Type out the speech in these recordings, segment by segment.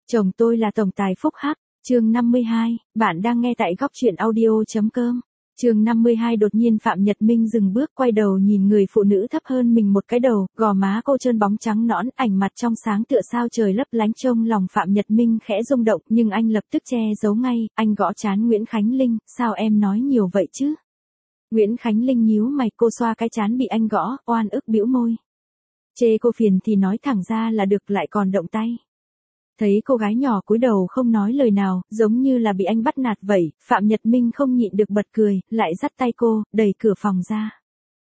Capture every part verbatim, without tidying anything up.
Chồng tôi là tổng tài phúc hắc, chương năm mươi hai, bạn đang nghe tại góc truyện audio.com. Chương năm mươi hai đột nhiên Phạm Nhật Minh dừng bước quay đầu nhìn người phụ nữ thấp hơn mình một cái đầu, gò má cô trơn bóng trắng nõn, ảnh mặt trong sáng tựa sao trời lấp lánh trông lòng Phạm Nhật Minh khẽ rung động nhưng anh lập tức che giấu ngay, anh gõ trán Nguyễn Khánh Linh, sao em nói nhiều vậy chứ? Nguyễn Khánh Linh nhíu mày, cô xoa cái trán bị anh gõ, oan ức bĩu môi. Chê cô phiền thì nói thẳng ra là được, lại còn động tay. Thấy cô gái nhỏ cúi đầu không nói lời nào, giống như là bị anh bắt nạt vậy, Phạm Nhật Minh không nhịn được bật cười, lại dắt tay cô, đẩy cửa phòng ra.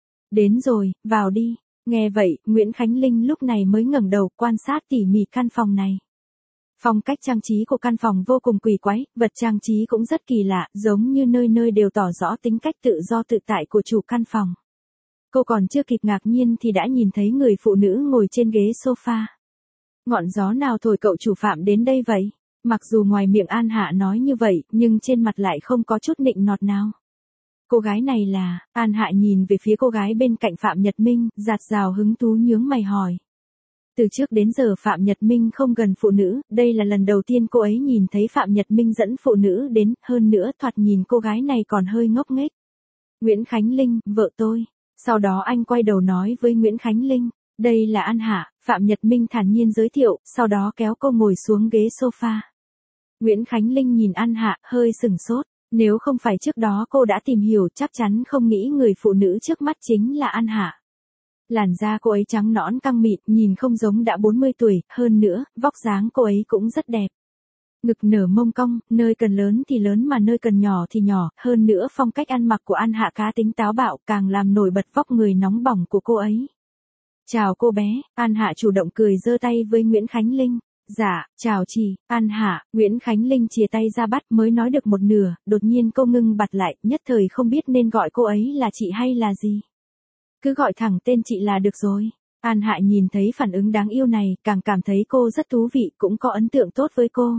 Đến rồi, vào đi. Nghe vậy, Nguyễn Khánh Linh lúc này mới ngẩng đầu quan sát tỉ mỉ căn phòng này. Phong cách trang trí của căn phòng vô cùng quỷ quái, vật trang trí cũng rất kỳ lạ, giống như nơi nơi đều tỏ rõ tính cách tự do tự tại của chủ căn phòng. Cô còn chưa kịp ngạc nhiên thì đã nhìn thấy người phụ nữ ngồi trên ghế sofa. Ngọn gió nào thổi cậu chủ Phạm đến đây vậy? Mặc dù ngoài miệng An Hạ nói như vậy, nhưng trên mặt lại không có chút nịnh nọt nào. Cô gái này là, An Hạ nhìn về phía cô gái bên cạnh Phạm Nhật Minh, dạt dào hứng thú nhướng mày hỏi. Từ trước đến giờ Phạm Nhật Minh không gần phụ nữ, đây là lần đầu tiên cô ấy nhìn thấy Phạm Nhật Minh dẫn phụ nữ đến, hơn nữa thoạt nhìn cô gái này còn hơi ngốc nghếch. Nguyễn Khánh Linh, vợ tôi. Sau đó anh quay đầu nói với Nguyễn Khánh Linh. Đây là An Hạ, Phạm Nhật Minh thản nhiên giới thiệu, sau đó kéo cô ngồi xuống ghế sofa. Nguyễn Khánh Linh nhìn An Hạ, hơi sừng sốt, nếu không phải trước đó cô đã tìm hiểu chắc chắn không nghĩ người phụ nữ trước mắt chính là An Hạ. Làn da cô ấy trắng nõn căng mịn, nhìn không giống đã bốn mươi tuổi, hơn nữa, vóc dáng cô ấy cũng rất đẹp. Ngực nở mông cong, nơi cần lớn thì lớn mà nơi cần nhỏ thì nhỏ, hơn nữa phong cách ăn mặc của An Hạ cá tính táo bạo càng làm nổi bật vóc người nóng bỏng của cô ấy. Chào cô bé, An Hạ chủ động cười giơ tay với Nguyễn Khánh Linh. Dạ, chào chị, An Hạ, Nguyễn Khánh Linh chìa tay ra bắt mới nói được một nửa, đột nhiên cô ngưng bặt lại, nhất thời không biết nên gọi cô ấy là chị hay là gì. Cứ gọi thẳng tên chị là được rồi. An Hạ nhìn thấy phản ứng đáng yêu này, càng cảm thấy cô rất thú vị, cũng có ấn tượng tốt với cô.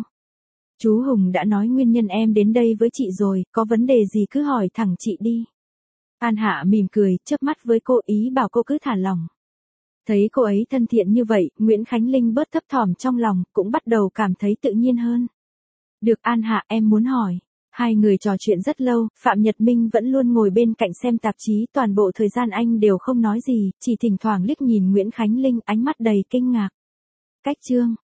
Chú Hùng đã nói nguyên nhân em đến đây với chị rồi, có vấn đề gì cứ hỏi thẳng chị đi. An Hạ mỉm cười, chớp mắt với cô, ý bảo cô cứ thả lỏng. Thấy cô ấy thân thiện như vậy, Nguyễn Khánh Linh bớt thấp thỏm trong lòng, cũng bắt đầu cảm thấy tự nhiên hơn. Được An Hạ, em muốn hỏi. Hai người trò chuyện rất lâu, Phạm Nhật Minh vẫn luôn ngồi bên cạnh xem tạp chí, toàn bộ thời gian anh đều không nói gì, chỉ thỉnh thoảng liếc nhìn Nguyễn Khánh Linh, ánh mắt đầy kinh ngạc. Cách chương,